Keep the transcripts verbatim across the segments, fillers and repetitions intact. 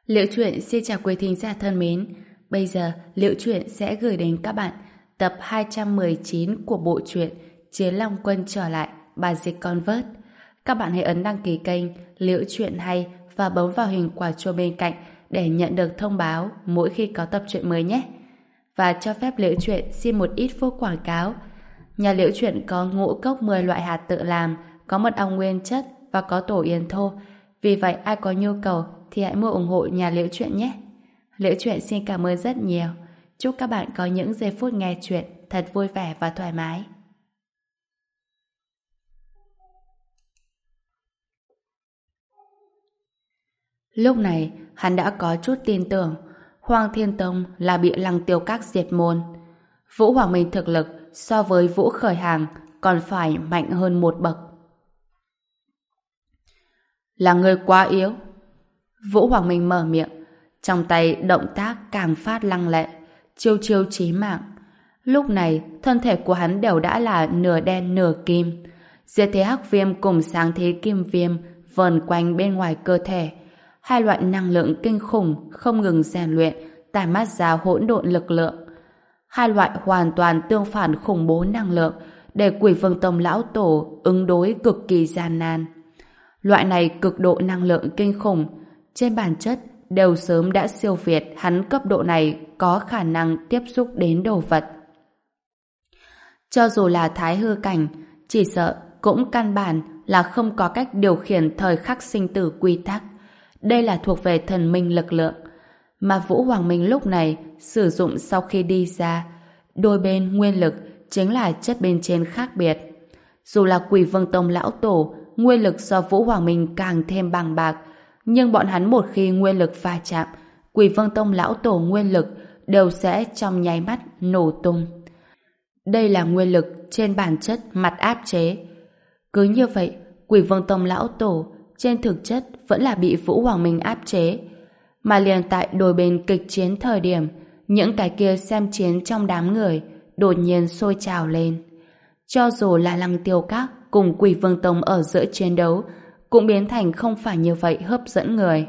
Liễu Chuyện xin chào quý thính giả thân mến. Bây giờ Liễu Chuyện sẽ gửi đến các bạn tập hai trăm mười chín của bộ truyện Chiến Long Quân trở lại, bản dịch Convert. Các bạn hãy ấn đăng ký kênh Liễu Chuyện hay và bấm vào hình quả chuông bên cạnh để nhận được thông báo mỗi khi có tập truyện mới nhé. Và cho phép Liễu Chuyện xin một ít phút quảng cáo. Nhà Liễu Chuyện có ngũ cốc mười loại hạt tự làm, có mật ong nguyên chất và có tổ yến thô. Vì vậy ai có nhu cầu thì hãy mua ủng hộ nhà Liễu Chuyện nhé. Liễu Chuyện xin cảm ơn rất nhiều. Chúc các bạn có những giây phút nghe chuyện thật vui vẻ và thoải mái. Lúc này, hắn đã có chút tin tưởng Hoang Thiên Tông là bị Lăng Tiêu Các diệt môn. Vũ Hoàng Minh thực lực so với Vũ Khởi Hàng còn phải mạnh hơn một bậc. Là người quá yếu. Vũ Hoàng Minh mở miệng, trong tay động tác càng phát lăng lệ, chiêu chiêu chí mạng. Lúc này, thân thể của hắn đều đã là nửa đen nửa kim. Diệt thế hắc viêm cùng sáng thế kim viêm vờn quanh bên ngoài cơ thể. Hai loại năng lượng kinh khủng không ngừng rèn luyện, tản mát ra hỗn độn lực lượng. Hai loại hoàn toàn tương phản khủng bố năng lượng để Quỷ Vương Tông lão tổ ứng đối cực kỳ gian nan. Loại này cực độ năng lượng kinh khủng, trên bản chất đều sớm đã siêu việt hắn cấp độ này có khả năng tiếp xúc đến đồ vật. Cho dù là thái hư cảnh, chỉ sợ cũng căn bản là không có cách điều khiển thời khắc sinh tử quy tắc. Đây là thuộc về thần minh lực lượng. Mà Vũ Hoàng Minh lúc này sử dụng sau khi đi ra, đôi bên nguyên lực chính là chất bên trên khác biệt. Dù là Quỷ Vương Tông lão tổ, nguyên lực do Vũ Hoàng Minh càng thêm bằng bạc, nhưng bọn hắn một khi nguyên lực va chạm, Quỷ Vương Tông lão tổ nguyên lực đều sẽ trong nháy mắt nổ tung. Đây là nguyên lực trên bản chất mặt áp chế. Cứ như vậy, Quỷ Vương Tông lão tổ trên thực chất vẫn là bị Vũ Hoàng Minh áp chế. Mà liền tại đôi bên kịch chiến thời điểm, những cái kia xem chiến trong đám người đột nhiên sôi trào lên. Cho dù là Lăng Tiêu Các cùng Quỷ Vương Tông ở giữa chiến đấu cũng biến thành không phải như vậy hấp dẫn người.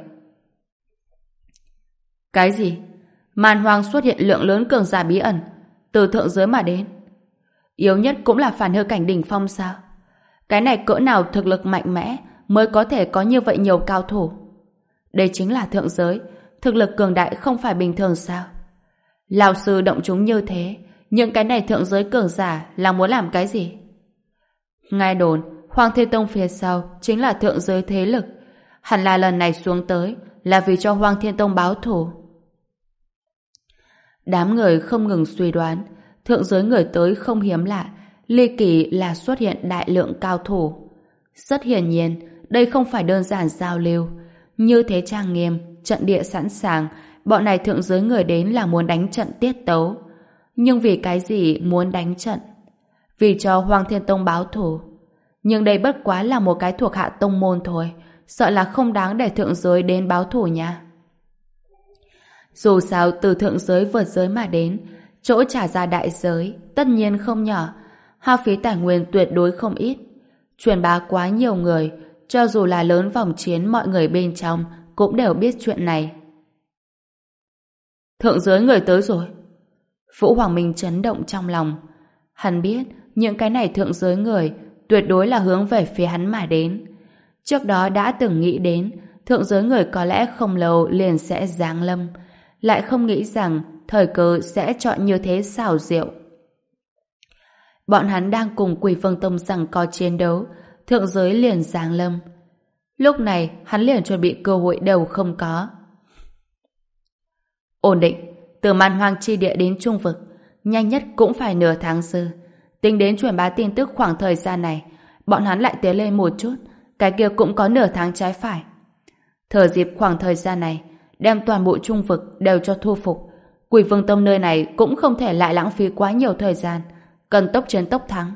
Cái gì? Màn Hoàng xuất hiện lượng lớn cường giả bí ẩn từ thượng giới mà đến. Yếu nhất cũng là phản hư cảnh đỉnh phong sao? Cái này cỡ nào thực lực mạnh mẽ mới có thể có như vậy nhiều cao thủ? Đây chính là thượng giới, thực lực cường đại không phải bình thường sao? Lão sư động chúng như thế, những cái này thượng giới cường giả là muốn làm cái gì? Nghe đồn, Hoàng Thiên Tông phía sau chính là thượng giới thế lực. Hẳn là lần này xuống tới là vì cho Hoàng Thiên Tông báo thù. Đám người không ngừng suy đoán, thượng giới người tới không hiếm lạ, ly kỳ là xuất hiện đại lượng cao thủ. Rất hiển nhiên, đây không phải đơn giản giao lưu. Như thế trang nghiêm, trận địa sẵn sàng, bọn này thượng giới người đến là muốn đánh trận tiết tấu. Nhưng vì cái gì muốn đánh trận? Vì cho Hoàng Thiên Tông báo thù. Nhưng đây bất quá là một cái thuộc hạ tông môn thôi, sợ là không đáng để thượng giới đến báo thù nha. Dù sao từ thượng giới vượt giới mà đến, chỗ trả ra đại giới tất nhiên không nhỏ, hao phí tài nguyên tuyệt đối không ít. Truyền bá quá nhiều người, cho dù là lớn vòng chiến mọi người bên trong cũng đều biết chuyện này. Thượng giới người tới rồi. Vũ Hoàng Minh chấn động trong lòng. Hắn biết những cái này thượng giới người tuyệt đối là hướng về phía hắn mà đến. Trước đó đã từng nghĩ đến thượng giới người có lẽ không lâu liền sẽ giáng lâm, lại không nghĩ rằng thời cơ sẽ chọn như thế xảo diệu. Bọn hắn đang cùng Quỷ Vương Tông giằng co chiến đấu, thượng giới liền giáng lâm. Lúc này hắn liền chuẩn bị cơ hội đều không có. Ổn định, từ Man Hoang chi địa đến Trung vực, nhanh nhất cũng phải nửa tháng dư. Tính đến truyền bá tin tức khoảng thời gian này, bọn hắn lại tiến lên một chút, cái kia cũng có nửa tháng trái phải. Thừa dịp khoảng thời gian này, đem toàn bộ Trung vực đều cho thu phục. Quỷ Vương Tông nơi này cũng không thể lại lãng phí quá nhiều thời gian, cần tốc chiến tốc thắng.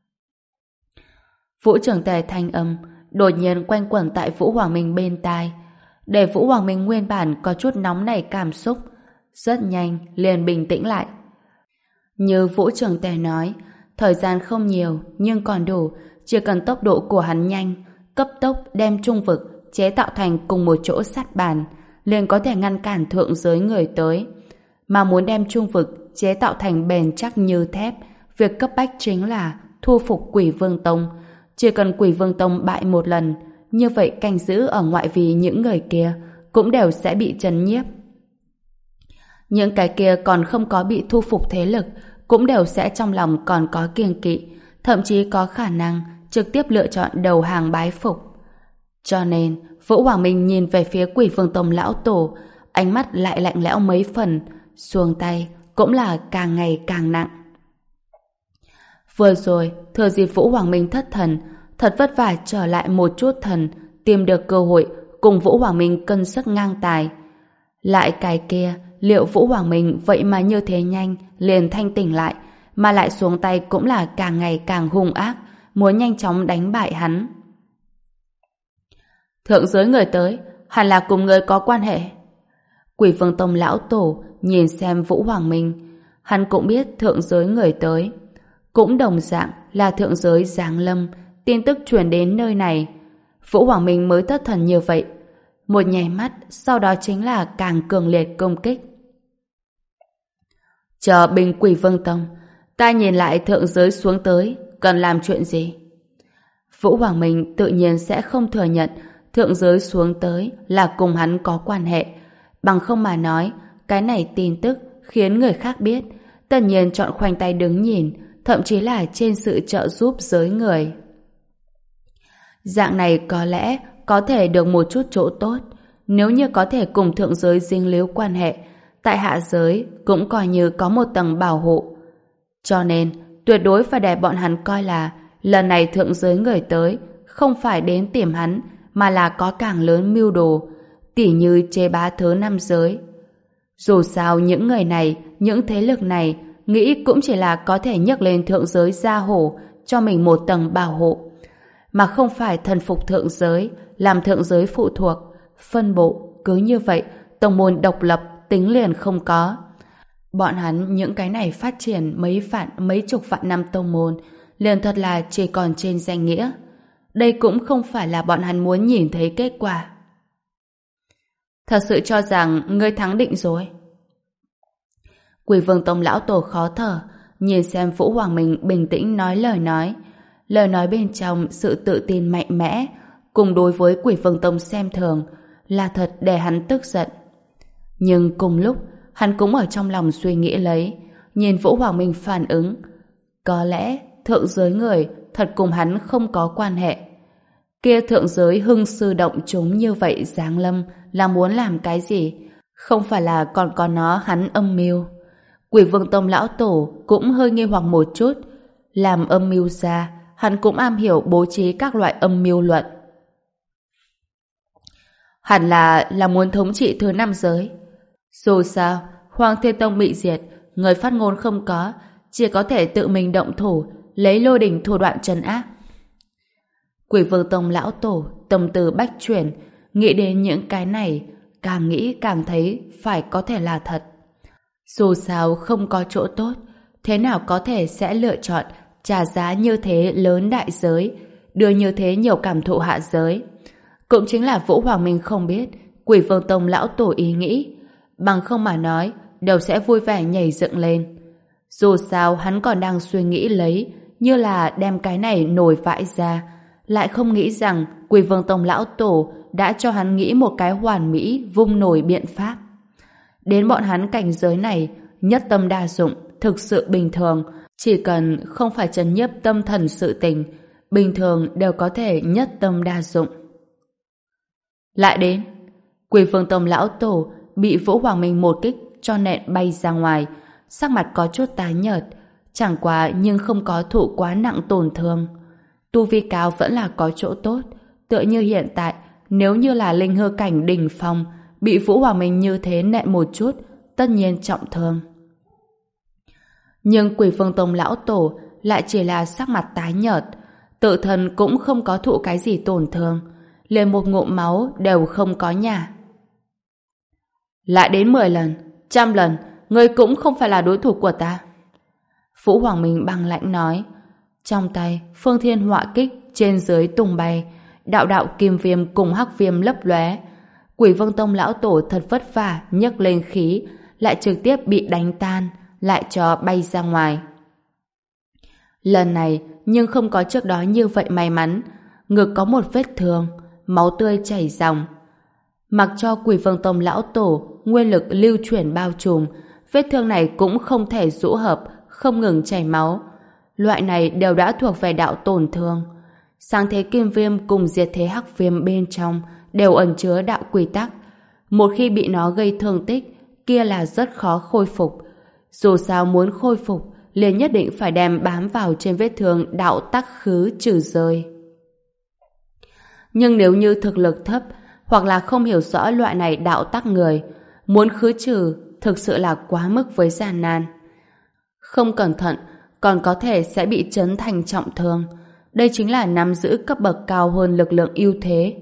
Vũ trưởng tề thanh âm đột nhiên quanh quẩn tại Vũ Hoàng Minh bên tai, để Vũ Hoàng Minh nguyên bản có chút nóng nảy cảm xúc, rất nhanh liền bình tĩnh lại. Như Vũ trưởng tề nói, thời gian không nhiều nhưng còn đủ, chỉ cần tốc độ của hắn nhanh, cấp tốc đem Trung vực chế tạo thành cùng một chỗ sát bàn, liền có thể ngăn cản thượng giới người tới. Mà muốn đem trung vực chế tạo thành bền chắc như thép, việc cấp bách chính là thu phục Quỷ Vương Tông. Chỉ cần Quỷ Vương Tông bại một lần, như vậy canh giữ ở ngoại vi những người kia cũng đều sẽ bị trấn nhiếp. Những cái kia còn không có bị thu phục thế lực cũng đều sẽ trong lòng còn có kiêng kỵ, thậm chí có khả năng trực tiếp lựa chọn đầu hàng bái phục. Cho nên, Vũ Hoàng Minh nhìn về phía Quỷ Vương Tông lão tổ, ánh mắt lại lạnh lẽo mấy phần, xuông tay cũng là càng ngày càng nặng. Vừa rồi, thừa dịp Vũ Hoàng Minh thất thần, thật vất vả trở lại một chút thần, tìm được cơ hội cùng Vũ Hoàng Minh cân sức ngang tài. Lại cái kia, liệu Vũ Hoàng Minh vậy mà như thế nhanh liền thanh tỉnh lại, mà lại xuống tay cũng là càng ngày càng hung ác, muốn nhanh chóng đánh bại hắn. Thượng giới người tới, hẳn là cùng người có quan hệ. Quỷ Vương Tông lão tổ nhìn xem Vũ Hoàng Minh, hắn cũng biết thượng giới người tới. Cũng đồng dạng là thượng giới giáng lâm, tin tức truyền đến nơi này. Vũ Hoàng Minh mới thất thần như vậy. Một nháy mắt, sau đó chính là càng cường liệt công kích. Chờ bình Quỷ Vương Tông, ta nhìn lại thượng giới xuống tới, cần làm chuyện gì? Vũ Hoàng Minh tự nhiên sẽ không thừa nhận thượng giới xuống tới là cùng hắn có quan hệ. Bằng không mà nói, cái này tin tức khiến người khác biết, tất nhiên chọn khoanh tay đứng nhìn, thậm chí là trên sự trợ giúp giới người. Dạng này có lẽ có thể được một chút chỗ tốt, nếu như có thể cùng thượng giới dính líu quan hệ, tại hạ giới cũng coi như có một tầng bảo hộ. Cho nên, tuyệt đối phải để bọn hắn coi là lần này thượng giới người tới không phải đến tìm hắn, mà là có càng lớn mưu đồ, tỉ như chế bá thứ năm giới. Dù sao những người này, những thế lực này nghĩ cũng chỉ là có thể nhấc lên thượng giới gia hổ cho mình một tầng bảo hộ, mà không phải thần phục thượng giới, làm thượng giới phụ thuộc, phân bộ, cứ như vậy, tông môn độc lập tính liền không có. Bọn hắn những cái này phát triển mấy vạn, mấy chục vạn năm tông môn, liền thật là chỉ còn trên danh nghĩa. Đây cũng không phải là bọn hắn muốn nhìn thấy kết quả. Thật sự cho rằng ngươi thắng định rồi. Quỷ Vương Tông lão tổ khó thở, nhìn xem Vũ Hoàng Minh bình tĩnh nói lời nói. Lời nói bên trong sự tự tin mạnh mẽ, cùng đối với Quỷ Vương Tông xem thường, là thật để hắn tức giận. Nhưng cùng lúc, hắn cũng ở trong lòng suy nghĩ lấy, nhìn Vũ Hoàng Minh phản ứng. Có lẽ thượng giới người thật cùng hắn không có quan hệ. Kia thượng giới hưng sư động chúng như vậy giáng lâm là muốn làm cái gì? Không phải là còn có nó hắn âm mưu. Quỷ Vương Tông lão tổ cũng hơi nghi hoặc một chút. Làm âm mưu ra, hắn cũng am hiểu bố trí các loại âm mưu luận. Hẳn là là muốn thống trị thứ năm giới. Dù sao, Hoàng Thiên Tông bị diệt, người phát ngôn không có, chỉ có thể tự mình động thủ, lấy lôi đỉnh thủ đoạn trấn áp. Quỷ Vương Tông lão tổ tâm tư bách chuyển, nghĩ đến những cái này, càng nghĩ càng thấy phải có thể là thật. Dù sao không có chỗ tốt, thế nào có thể sẽ lựa chọn trả giá như thế lớn đại giới, đưa như thế nhiều cảm thụ hạ giới. Cũng chính là Vũ Hoàng Minh không biết Quỷ Vương Tông lão tổ ý nghĩ, bằng không mà nói đều sẽ vui vẻ nhảy dựng lên. Dù sao hắn còn đang suy nghĩ lấy, như là đem cái này nổi vãi ra, lại không nghĩ rằng Quỷ Vương Tông lão tổ đã cho hắn nghĩ một cái hoàn mỹ vung nổi biện pháp. Đến bọn hắn cảnh giới này, nhất tâm đa dụng, thực sự bình thường, chỉ cần không phải trấn nhiếp tâm thần sự tình, bình thường đều có thể nhất tâm đa dụng. Lại đến, Quỷ Vương Tông lão tổ bị Vũ Hoàng Minh một kích cho nện bay ra ngoài, sắc mặt có chút tái nhợt, chẳng qua nhưng không có thụ quá nặng tổn thương. Tu vi cao vẫn là có chỗ tốt, tựa như hiện tại, nếu như là linh hư cảnh đỉnh phong, bị Vũ Hoàng Minh như thế nện một chút, tất nhiên trọng thương. Nhưng Quỷ Vương Tông lão tổ lại chỉ là sắc mặt tái nhợt, tự thân cũng không có thụ cái gì tổn thương, liền một ngụm máu đều không có nhả. Lại đến mười lần, trăm lần, ngươi cũng không phải là đối thủ của ta. Vũ Hoàng Minh băng lãnh nói. Trong tay, Phương Thiên họa kích trên dưới tung bay, đạo đạo kim viêm cùng hắc viêm lấp lóe. Quỷ Vương Tông lão tổ thật vất vả nhấc lên khí, lại trực tiếp bị đánh tan, lại cho bay ra ngoài. Lần này, nhưng không có trước đó như vậy may mắn, ngực có một vết thương, máu tươi chảy ròng. Mặc cho Quỷ Vương Tông lão tổ nguyên lực lưu chuyển bao trùm, vết thương này cũng không thể rũ hợp, không ngừng chảy máu. Loại này đều đã thuộc về đạo tổn thương. Sáng thế kim viêm cùng diệt thế hắc viêm bên trong đều ẩn chứa đạo quy tắc. Một khi bị nó gây thương tích, kia là rất khó khôi phục. Dù sao muốn khôi phục, liền nhất định phải đem bám vào trên vết thương đạo tắc khứ trừ rơi. Nhưng nếu như thực lực thấp, hoặc là không hiểu rõ loại này đạo tắc người, muốn khứ trừ thực sự là quá mức với gian nan. Không cẩn thận, còn có thể sẽ bị chấn thành trọng thương. Đây chính là nắm giữ cấp bậc cao hơn lực lượng ưu thế.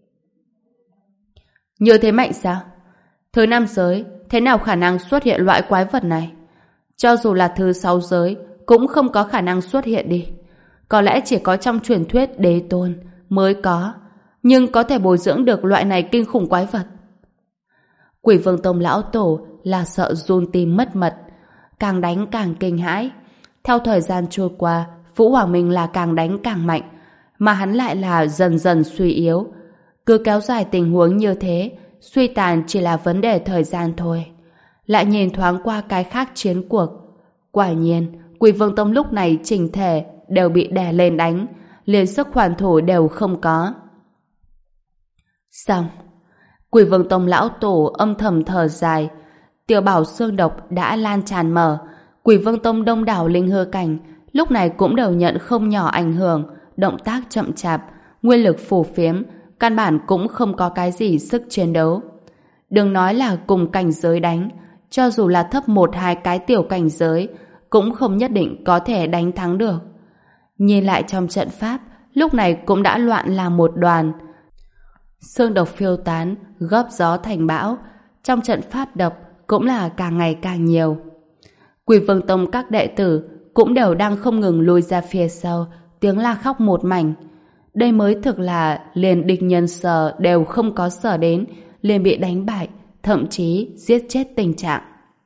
Như thế mạnh sao? Thứ năm giới, thế nào khả năng xuất hiện loại quái vật này? Cho dù là thứ sáu giới, cũng không có khả năng xuất hiện đi. Có lẽ chỉ có trong truyền thuyết đế tôn mới có, nhưng có thể bồi dưỡng được loại này kinh khủng quái vật. Quỷ Vương Tông lão tổ là sợ run tim mất mật, càng đánh càng kinh hãi. Theo thời gian trôi qua, Vũ Hoàng Minh là càng đánh càng mạnh, mà hắn lại là dần dần suy yếu. Cứ kéo dài tình huống như thế, suy tàn chỉ là vấn đề thời gian thôi. Lại nhìn thoáng qua cái khác chiến cuộc. Quả nhiên, Quỷ Vương Tông lúc này chỉnh thể đều bị đè lên đánh, liền sức hoàn thủ đều không có. Xong, Quỷ Vương Tông lão tổ âm thầm thở dài. Tiểu bảo xương độc đã lan tràn mở. Quỷ Vương Tông đông đảo linh hư cảnh lúc này cũng đều nhận không nhỏ ảnh hưởng, động tác chậm chạp, nguyên lực phù phiếm, căn bản cũng không có cái gì sức chiến đấu. Đừng nói là cùng cảnh giới đánh, cho dù là thấp một hai cái tiểu cảnh giới, cũng không nhất định có thể đánh thắng được. Nhìn lại trong trận pháp, lúc này cũng đã loạn là một đoàn. Xương độc phiêu tán, góp gió thành bão, trong trận pháp độc cũng là càng ngày càng nhiều. Quỷ Vương Tông các đệ tử cũng đều đang không ngừng lùi ra phía sau, tiếng la khóc một mảnh. Đây mới thực là liền địch nhân sở đều không có sở đến, liền bị đánh bại, thậm chí giết chết tình trạng.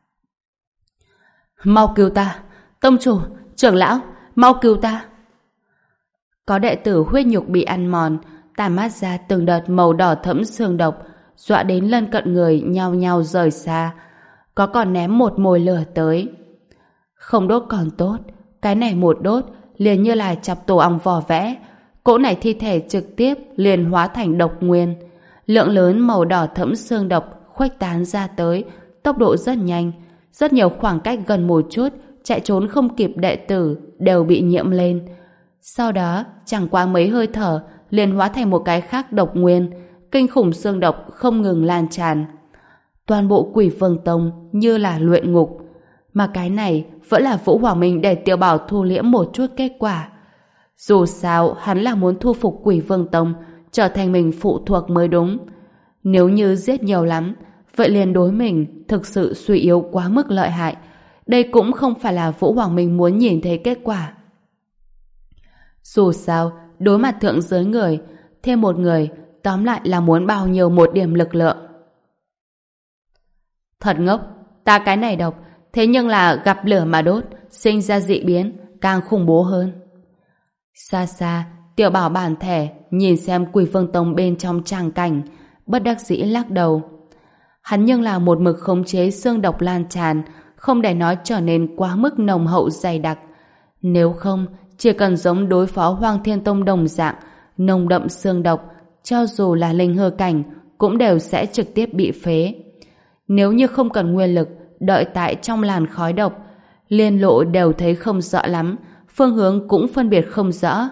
Mau cứu ta! Tông chủ, trưởng lão, mau cứu ta! Có đệ tử huyết nhục bị ăn mòn, tản mát ra từng đợt màu đỏ thẫm xương độc, dọa đến lân cận người nhao nhao rời xa. Có còn ném một mồi lửa tới. Không đốt còn tốt, cái này một đốt liền như là chọc tổ ong vỏ vẽ. Cỗ này thi thể trực tiếp liền hóa thành độc nguyên. Lượng lớn màu đỏ thẫm xương độc khuếch tán ra tới, tốc độ rất nhanh. Rất nhiều khoảng cách gần một chút, chạy trốn không kịp đệ tử đều bị nhiễm lên. Sau đó, chẳng qua mấy hơi thở, liền hóa thành một cái khác độc nguyên, kinh khủng xương độc không ngừng lan tràn. Toàn bộ Quỷ Vương Tông như là luyện ngục, mà cái này vẫn là Vũ Hoàng Minh để Tiểu Bảo thu liễm một chút kết quả. Dù sao, hắn là muốn thu phục Quỷ Vương Tông, trở thành mình phụ thuộc mới đúng. Nếu như giết nhiều lắm, vậy liền đối mình thực sự suy yếu quá mức lợi hại. Đây cũng không phải là Vũ Hoàng Minh muốn nhìn thấy kết quả. Dù sao, đối mặt thượng giới người, thêm một người, tóm lại là muốn bao nhiêu một điểm lực lượng. Thật ngốc, ta cái này độc, thế nhưng là gặp lửa mà đốt, sinh ra dị biến, càng khủng bố hơn. Xa xa, Tiểu Bảo bản thể, nhìn xem Quỷ Vương Tông bên trong tràng cảnh, bất đắc dĩ lắc đầu. Hắn nhưng là một mực khống chế xương độc lan tràn, không để nó trở nên quá mức nồng hậu dày đặc. Nếu không, chỉ cần giống đối phó Hoang Thiên Tông đồng dạng, nồng đậm xương độc, cho dù là linh hư cảnh, cũng đều sẽ trực tiếp bị phế. Nếu như không cần nguyên lực, đợi tại trong làn khói độc, liên lộ đều thấy không rõ lắm, phương hướng cũng phân biệt không rõ.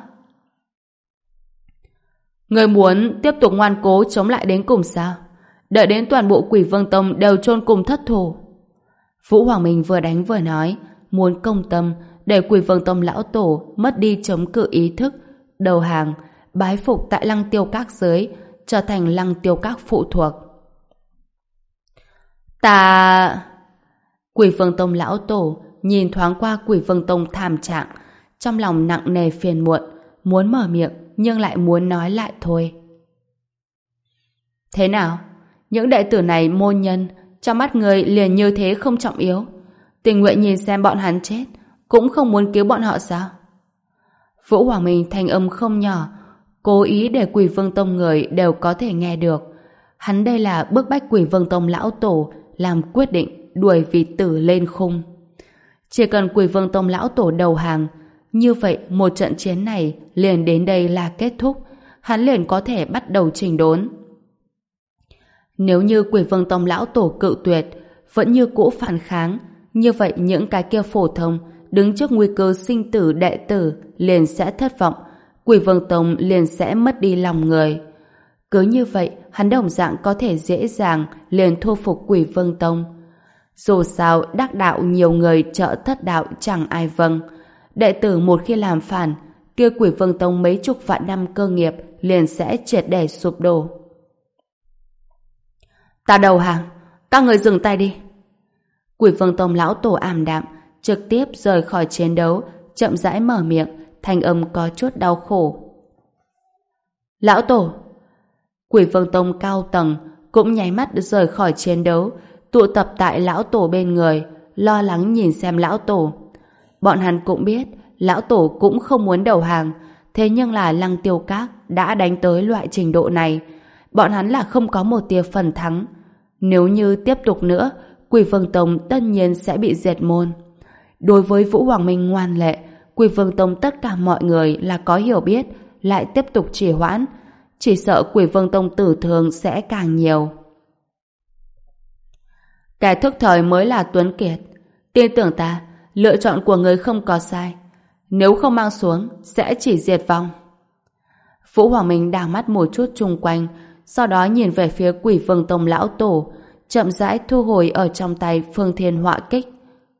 Người muốn tiếp tục ngoan cố chống lại đến cùng sao? Đợi đến toàn bộ Quỷ Vương Tông đều chôn cùng thất thủ. Vũ Hoàng Minh vừa đánh vừa nói, muốn công tâm để Quỷ Vương Tông lão tổ mất đi chống cự ý thức, đầu hàng, bái phục tại Lăng Tiêu Các giới, trở thành Lăng Tiêu Các phụ thuộc. Ta... Quỷ Vương Tông lão tổ nhìn thoáng qua Quỷ Vương Tông thảm trạng, trong lòng nặng nề phiền muộn, muốn mở miệng nhưng lại muốn nói lại thôi. Thế nào? Những đệ tử này môn nhân, trong mắt người liền như thế không trọng yếu. Tình nguyện nhìn xem bọn hắn chết, cũng không muốn cứu bọn họ sao? Vũ Hoàng Minh thanh âm không nhỏ, cố ý để Quỷ Vương Tông người đều có thể nghe được. Hắn đây là bức bách Quỷ Vương Tông lão tổ làm quyết định đuổi vì tử lên khung. Chỉ cần Quỷ Vương Tông lão tổ đầu hàng, như vậy một trận chiến này liền đến đây là kết thúc, hắn liền có thể bắt đầu chỉnh đốn. Nếu như Quỷ Vương Tông lão tổ cự tuyệt, vẫn như cũ phản kháng, như vậy những cái kia phổ thông đứng trước nguy cơ sinh tử đệ tử liền sẽ thất vọng, Quỷ Vương Tông liền sẽ mất đi lòng người. Cứ như vậy, hắn đồng dạng có thể dễ dàng liền thu phục Quỷ Vương Tông. Dù sao, đắc đạo nhiều người trợ thất đạo chẳng ai vâng. Đệ tử một khi làm phản, kia Quỷ Vương Tông mấy chục vạn năm cơ nghiệp liền sẽ triệt để sụp đổ. Ta đầu hàng, các người dừng tay đi. Quỷ Vương Tông lão tổ ảm đạm, trực tiếp rời khỏi chiến đấu, chậm rãi mở miệng, thanh âm có chút đau khổ. Lão tổ! Quỷ Vương Tông cao tầng cũng nháy mắt rời khỏi chiến đấu, tụ tập tại lão tổ bên người, lo lắng nhìn xem lão tổ. Bọn hắn cũng biết lão tổ cũng không muốn đầu hàng, thế nhưng là Lăng Tiêu Các đã đánh tới loại trình độ này, bọn hắn là không có một tia phần thắng. Nếu như tiếp tục nữa, Quỷ Vương Tông tất nhiên sẽ bị diệt môn. Đối với Vũ Hoàng Minh ngoan lệ, Quỷ Vương Tông tất cả mọi người là có hiểu biết, lại tiếp tục trì hoãn, chỉ sợ Quỷ Vương Tông tử thương sẽ càng nhiều. Kẻ thức thời mới là Tuấn Kiệt. Tin tưởng ta, lựa chọn của người không có sai. Nếu không mang xuống, sẽ chỉ diệt vong. Vũ Hoàng Minh đảo mắt một chút chung quanh, sau đó nhìn về phía Quỷ Vương Tông lão tổ, chậm rãi thu hồi ở trong tay Phương Thiên Họa Kích.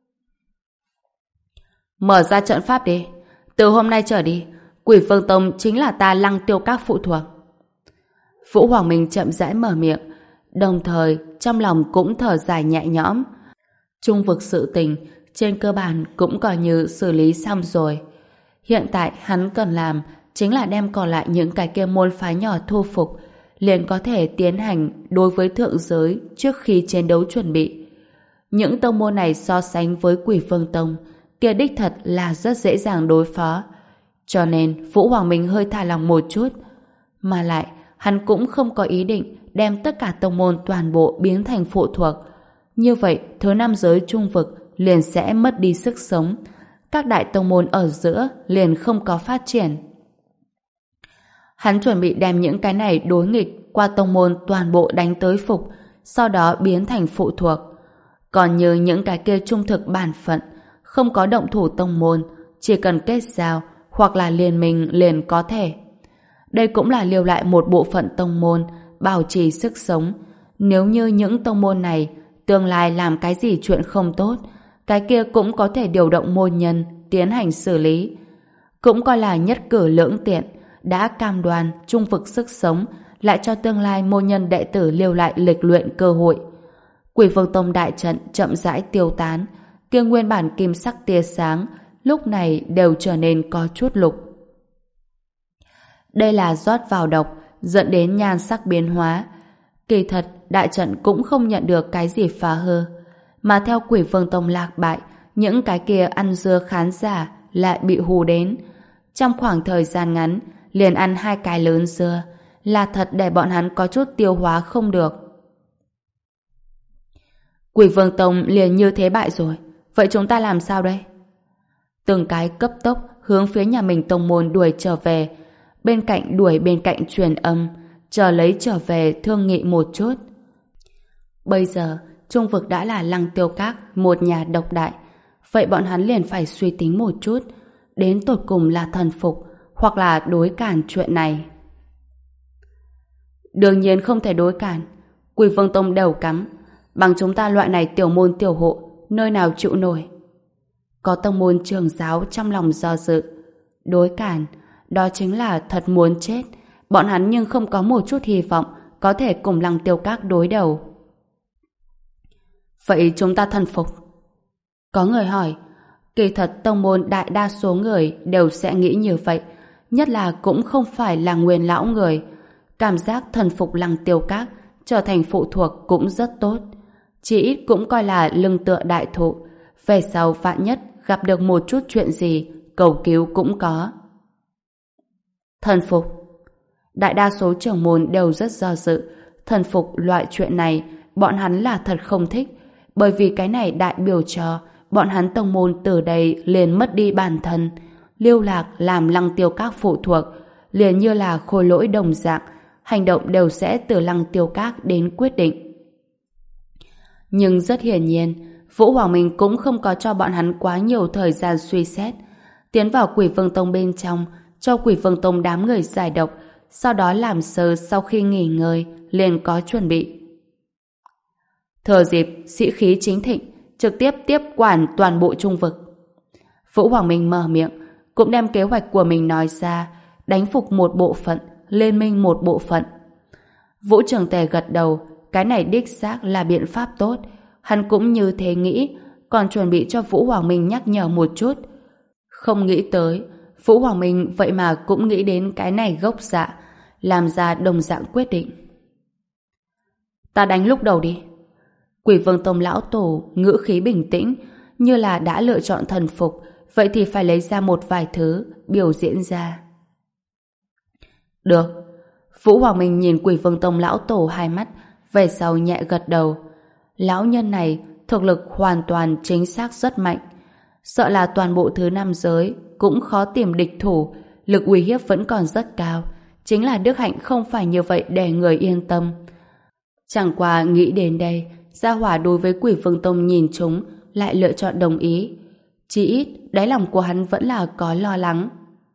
Mở ra trận pháp đi. Từ hôm nay trở đi, Quỷ Vương Tông chính là ta Lăng Tiêu Các phụ thuộc. Vũ Hoàng Minh chậm rãi mở miệng, đồng thời trong lòng cũng thở dài nhẹ nhõm. Trung vực sự tình trên cơ bản cũng coi như xử lý xong rồi. Hiện tại hắn cần làm chính là đem còn lại những cái kia môn phái nhỏ thu phục, liền có thể tiến hành đối với thượng giới trước khi chiến đấu chuẩn bị. Những tông môn này so sánh với Quỷ Vương Tông kia đích thật là rất dễ dàng đối phó. Cho nên Vũ Hoàng Minh hơi thả lòng một chút, mà lại hắn cũng không có ý định đem tất cả tông môn toàn bộ biến thành phụ thuộc. Như vậy, thứ năm giới trung vực liền sẽ mất đi sức sống. Các đại tông môn ở giữa liền không có phát triển. Hắn chuẩn bị đem những cái này đối nghịch qua tông môn toàn bộ đánh tới phục, sau đó biến thành phụ thuộc. Còn như những cái kia trung thực bản phận, không có động thủ tông môn, chỉ cần kết giao hoặc là liên minh liền có thể. Đây cũng là lưu lại một bộ phận tông môn, bảo trì sức sống. Nếu như những tông môn này tương lai làm cái gì chuyện không tốt, cái kia cũng có thể điều động môn nhân tiến hành xử lý. Cũng coi là nhất cử lưỡng tiện, đã cam đoan trung vực sức sống, lại cho tương lai môn nhân đệ tử lưu lại lịch luyện cơ hội. Quỷ Vương Tông đại trận chậm rãi tiêu tán, kia nguyên bản kim sắc tia sáng lúc này đều trở nên có chút lục. Đây là rót vào độc, dẫn đến nhan sắc biến hóa. Kỳ thật, đại trận cũng không nhận được cái gì phá hư. Mà theo Quỷ Vương Tông lạc bại, những cái kia ăn dưa khán giả lại bị hù đến. Trong khoảng thời gian ngắn, liền ăn hai cái lớn dưa, là thật để bọn hắn có chút tiêu hóa không được. Quỷ Vương Tông liền như thế bại rồi, vậy chúng ta làm sao đây? Từng cái cấp tốc hướng phía nhà mình tông môn đuổi trở về, bên cạnh đuổi bên cạnh truyền âm, chờ lấy trở về thương nghị một chút. Bây giờ, trung vực đã là Lăng Tiêu Các, một nhà độc đại, vậy bọn hắn liền phải suy tính một chút, đến tột cùng là thần phục hoặc là đối cản chuyện này. Đương nhiên không thể đối cản. Quỷ Vương Tông đầu cắm, bằng chúng ta loại này tiểu môn tiểu hộ, nơi nào chịu nổi. Có tông môn trường giáo trong lòng do dự. Đối cản, đó chính là thật muốn chết. Bọn hắn nhưng không có một chút hy vọng có thể cùng Lăng Tiêu Các đối đầu. Vậy chúng ta thần phục? Có người hỏi. Kỳ thật tông môn đại đa số người đều sẽ nghĩ như vậy, nhất là cũng không phải là nguyên lão người. Cảm giác thần phục Lăng Tiêu Các trở thành phụ thuộc cũng rất tốt. Chỉ ít cũng coi là lưng tựa đại thụ. Về sau vạn nhất gặp được một chút chuyện gì, cầu cứu cũng có. Thần phục. Đại đa số trưởng môn đều rất do dự. Thần phục loại chuyện này, bọn hắn là thật không thích. Bởi vì cái này đại biểu cho bọn hắn tông môn từ đây liền mất đi bản thân, lưu lạc làm Lăng Tiêu Các phụ thuộc, liền như là khôi lỗi đồng dạng, hành động đều sẽ từ Lăng Tiêu Các đến quyết định. Nhưng rất hiển nhiên, Vũ Hoàng Minh cũng không có cho bọn hắn quá nhiều thời gian suy xét. Tiến vào Quỷ Vương Tông bên trong, cho Quỷ Vương Tông đám người giải độc, sau đó làm sơ sau khi nghỉ ngơi, liền có chuẩn bị. Thừa dịp sĩ khí chính thịnh, trực tiếp tiếp quản toàn bộ trung vực. Vũ Hoàng Minh mở miệng, cũng đem kế hoạch của mình nói ra, đánh phục một bộ phận, liên minh một bộ phận. Vũ Trường Tề gật đầu, cái này đích xác là biện pháp tốt. Hắn cũng như thế nghĩ, còn chuẩn bị cho Vũ Hoàng Minh nhắc nhở một chút. Không nghĩ tới, Vũ Hoàng Minh vậy mà cũng nghĩ đến cái này gốc dạ, làm ra đồng dạng quyết định. Ta đánh lúc đầu đi. Quỷ Vương Tông lão tổ ngữ khí bình tĩnh, như là đã lựa chọn thần phục, vậy thì phải lấy ra một vài thứ biểu diễn ra. Được. Vũ Hoàng Minh nhìn Quỷ Vương Tông lão tổ hai mắt, về sau nhẹ gật đầu. Lão nhân này thực lực hoàn toàn chính xác rất mạnh, sợ là toàn bộ thứ nam giới cũng khó tìm địch thủ, lực uy hiếp vẫn còn rất cao. Chính là đức hạnh không phải như vậy để người yên tâm. Chẳng qua nghĩ đến đây, Gia Hỏa đối với Quỷ Vương Tông nhìn chúng lại lựa chọn đồng ý. Chỉ ít đáy lòng của hắn vẫn là có lo lắng.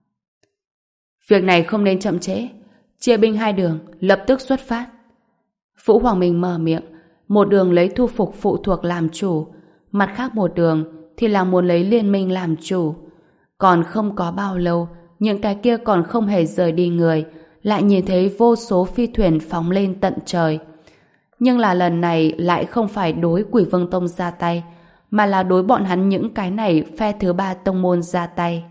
Việc này không nên chậm trễ, chia binh hai đường, lập tức xuất phát. Vũ Hoàng Minh mở miệng, một đường lấy thu phục phụ thuộc làm chủ, mặt khác một đường thì là muốn lấy liên minh làm chủ. Còn không có bao lâu, những cái kia còn không hề rời đi người lại nhìn thấy vô số phi thuyền phóng lên tận trời. Nhưng là lần này lại không phải đối Quỷ Vương Tông ra tay, mà là đối bọn hắn những cái này phe thứ ba tông môn ra tay.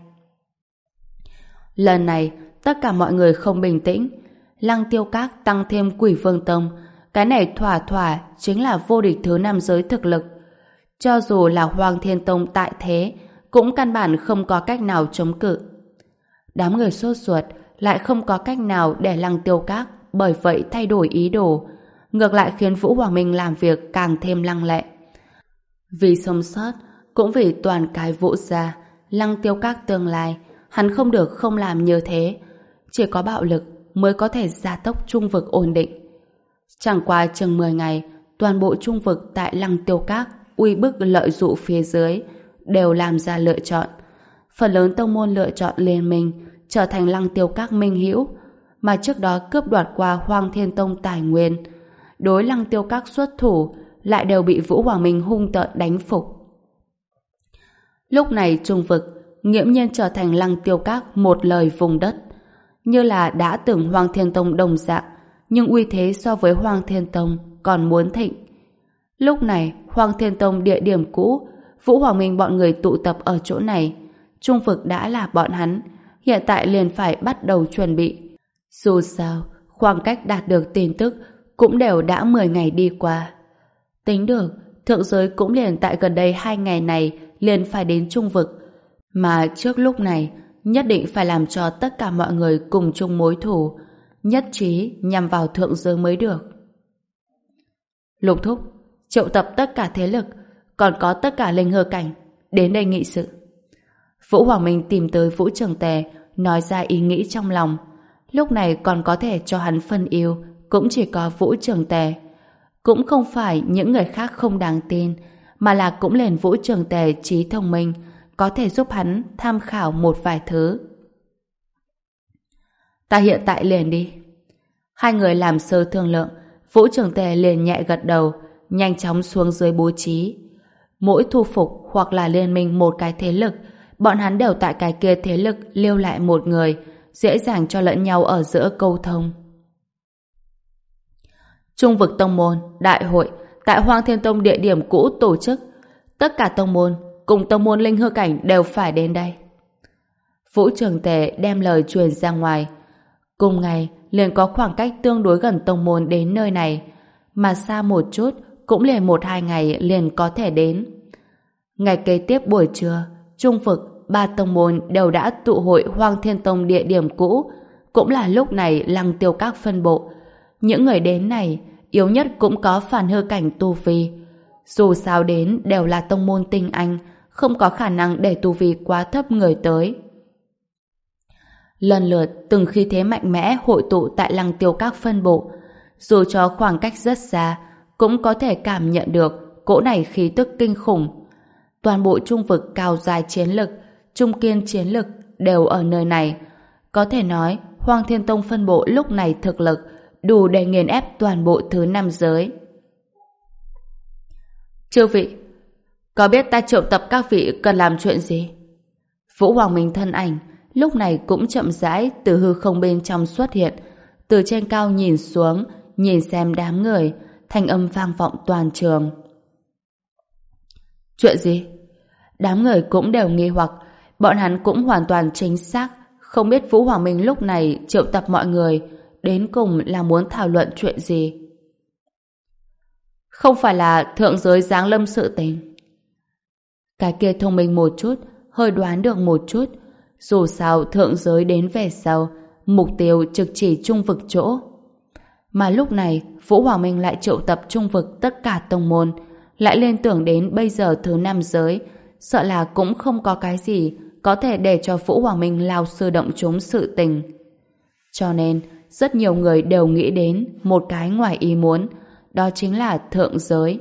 Lần này, tất cả mọi người không bình tĩnh. Lăng Tiêu Các tăng thêm Quỷ Vương Tông, cái này thỏa thỏa chính là vô địch thứ năm giới thực lực. Cho dù là Hoàng Thiên Tông tại thế, cũng căn bản không có cách nào chống cự. Đám người sốt ruột lại không có cách nào để Lăng Tiêu Các bởi vậy thay đổi ý đồ, ngược lại khiến Vũ Hoàng Minh làm việc càng thêm lăng lệ. Vì sống sót, cũng vì toàn cái Vũ gia, Lăng Tiêu Các tương lai, hắn không được không làm như thế. Chỉ có bạo lực mới có thể gia tốc trung vực ổn định. Chẳng qua chừng mười ngày, toàn bộ trung vực tại Lăng Tiêu Các uy bức lợi dụ phía dưới đều làm ra lựa chọn. Phần lớn tông môn lựa chọn liên minh, trở thành Lăng Tiêu Các minh hữu, mà trước đó cướp đoạt qua Hoang Thiên Tông tài nguyên. Đối Lăng Tiêu Các xuất thủ lại đều bị Vũ Hoàng Minh hung tợn đánh phục. Lúc này trung vực nghiễm nhiên trở thành Lăng Tiêu Các một lời vùng đất, như là đã từng Hoang Thiên Tông đồng dạng, nhưng uy thế so với Hoang Thiên Tông còn muốn thịnh. Lúc này Hoang Thiên Tông địa điểm cũ, Vũ Hoàng Minh bọn người tụ tập ở chỗ này, trung vực đã là bọn hắn, hiện tại liền phải bắt đầu chuẩn bị. Dù sao, khoảng cách đạt được tin tức cũng đều đã mười ngày đi qua. Tính được, thượng giới cũng liền tại gần đây hai ngày này liền phải đến trung vực, mà trước lúc này nhất định phải làm cho tất cả mọi người cùng chung mối thù, nhất trí nhằm vào thượng giới mới được. Lục thúc, triệu tập tất cả thế lực, còn có tất cả linh hư cảnh đến đây nghị sự. Vũ Hoàng Minh tìm tới Vũ Trường Tề, nói ra ý nghĩ trong lòng. Lúc này còn có thể cho hắn phân yêu cũng chỉ có Vũ Trường Tề. Cũng không phải những người khác không đáng tin, mà là cũng liền Vũ Trường Tề trí thông minh, có thể giúp hắn tham khảo một vài thứ. Ta hiện tại liền đi. Hai người làm sơ thương lượng, Vũ Trường Tề liền nhẹ gật đầu, nhanh chóng xuống dưới bố trí. Mỗi thu phục hoặc là liên minh một cái thế lực, bọn hắn đều tại cái kia thế lực lưu lại một người, dễ dàng cho lẫn nhau ở giữa câu thông. Trung vực tông môn, đại hội, tại Hoang Thiên Tông địa điểm cũ tổ chức. Tất cả tông môn, cùng tông môn linh hư cảnh đều phải đến đây. Vũ Trường Tề đem lời truyền ra ngoài. Cùng ngày, liền có khoảng cách tương đối gần tông môn đến nơi này. mà xa một chút cũng liền một hai ngày liền có thể đến. Ngày kế tiếp buổi trưa, trung vực, ba tông môn đều đã tụ hội Hoang Thiên Tông địa điểm cũ, cũng là lúc này Lăng Tiêu Các phân bộ. Những người đến này, yếu nhất cũng có phản hư cảnh tu vi. Dù sao đến đều là tông môn tinh anh, không có khả năng để tu vi quá thấp người tới. Lần lượt từng khí thế mạnh mẽ hội tụ tại Lăng Tiêu Các phân bộ. Dù cho khoảng cách rất xa, cũng có thể cảm nhận được cỗ này khí tức kinh khủng. Toàn bộ trung vực cao dài chiến lực, trung kiên chiến lực đều ở nơi này. Có thể nói, Hoang Thiên Tông phân bộ lúc này thực lực đủ để nghiền ép toàn bộ thứ năm giới. Chư vị, có biết ta triệu tập các vị cần làm chuyện gì? Vũ Hoàng Minh thân ảnh lúc này cũng chậm rãi từ hư không bên trong xuất hiện, từ trên cao nhìn xuống, nhìn xem đám người, thanh âm vang vọng toàn trường. Chuyện gì? Đám người cũng đều nghi hoặc, bọn hắn cũng hoàn toàn chính xác, không biết Vũ Hoàng Minh lúc này triệu tập mọi người, đến cùng là muốn thảo luận chuyện gì. Không phải là thượng giới giáng lâm sự tình. Cái kia thông minh một chút, hơi đoán được một chút. Dù sao thượng giới đến về sau, mục tiêu trực chỉ trung vực chỗ. Mà lúc này, Vũ Hoàng Minh lại triệu tập trung vực tất cả tông môn, lại liên tưởng đến bây giờ thứ năm giới, sợ là cũng không có cái gì có thể để cho Vũ Hoàng Minh lao sư động chúng sự tình. Cho nên, rất nhiều người đều nghĩ đến một cái ngoài ý muốn, đó chính là thượng giới.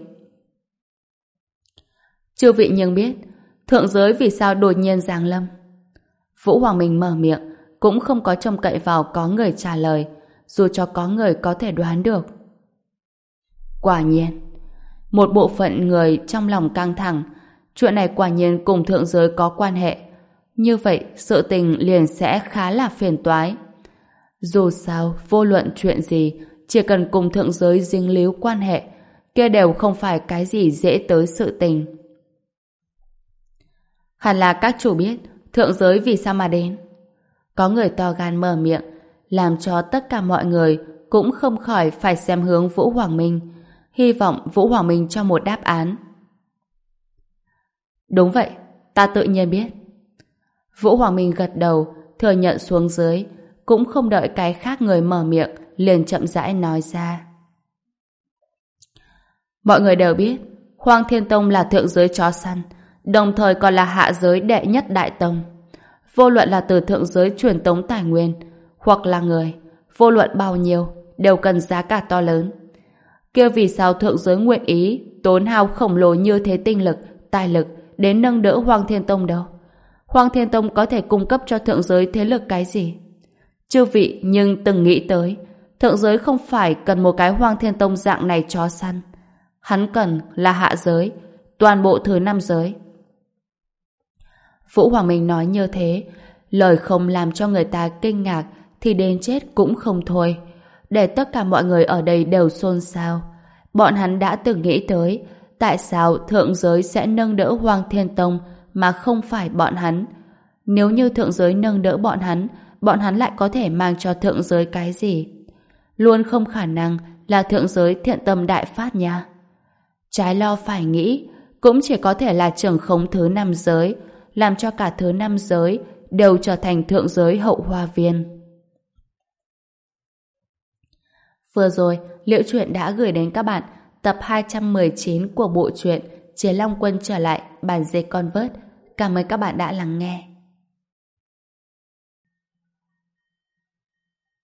Chư vị nhưng biết, thượng giới vì sao đột nhiên giáng lâm? Vũ Hoàng Minh mở miệng, cũng không có trông cậy vào có người trả lời, dù cho có người có thể đoán được. Quả nhiên, một bộ phận người trong lòng căng thẳng, chuyện này quả nhiên cùng thượng giới có quan hệ. Như vậy, sự tình liền sẽ khá là phiền toái. Dù sao, vô luận chuyện gì, chỉ cần cùng thượng giới dính líu quan hệ, kia đều không phải cái gì dễ tới sự tình. Hẳn là các chủ biết thượng giới vì sao mà đến. Có người to gan mở miệng, làm cho tất cả mọi người cũng không khỏi phải xem hướng Vũ Hoàng Minh, hy vọng Vũ Hoàng Minh cho một đáp án. Đúng vậy, ta tự nhiên biết. Vũ Hoàng Minh gật đầu, thừa nhận xuống dưới, cũng không đợi cái khác người mở miệng, liền chậm rãi nói ra. Mọi người đều biết, Hoang Thiên Tông là thượng giới chó săn, đồng thời còn là hạ giới đệ nhất đại tông. Vô luận là từ thượng giới truyền tống tài nguyên, hoặc là người, vô luận bao nhiêu, đều cần giá cả to lớn. Kia vì sao thượng giới nguyện ý tốn hao khổng lồ như thế tinh lực, tài lực đến nâng đỡ Hoang Thiên Tông đâu? Hoang Thiên Tông có thể cung cấp cho thượng giới thế lực cái gì? Chư vị nhưng từng nghĩ tới, thượng giới không phải cần một cái Hoang Thiên Tông dạng này chó săn. Hắn cần là hạ giới, toàn bộ thứ năm giới. Vũ Hoàng Minh nói như thế, lời không làm cho người ta kinh ngạc thì đến chết cũng không thôi. Để tất cả mọi người ở đây đều xôn xao. Bọn hắn đã từng nghĩ tới tại sao thượng giới sẽ nâng đỡ Hoang Thiên Tông mà không phải bọn hắn. Nếu như thượng giới nâng đỡ bọn hắn, bọn hắn lại có thể mang cho thượng giới cái gì? Luôn không khả năng là thượng giới thiện tâm đại phát nha. Trái lo phải nghĩ, cũng chỉ có thể là trưởng khống thứ năm giới, làm cho cả thứ năm giới đều trở thành thượng giới hậu hoa viên. Vừa rồi, Liễu Chuyện đã gửi đến các bạn tập hai trăm mười chín của bộ truyện Chiến Long Quân trở lại bản dịch Convert. Cảm ơn các bạn đã lắng nghe.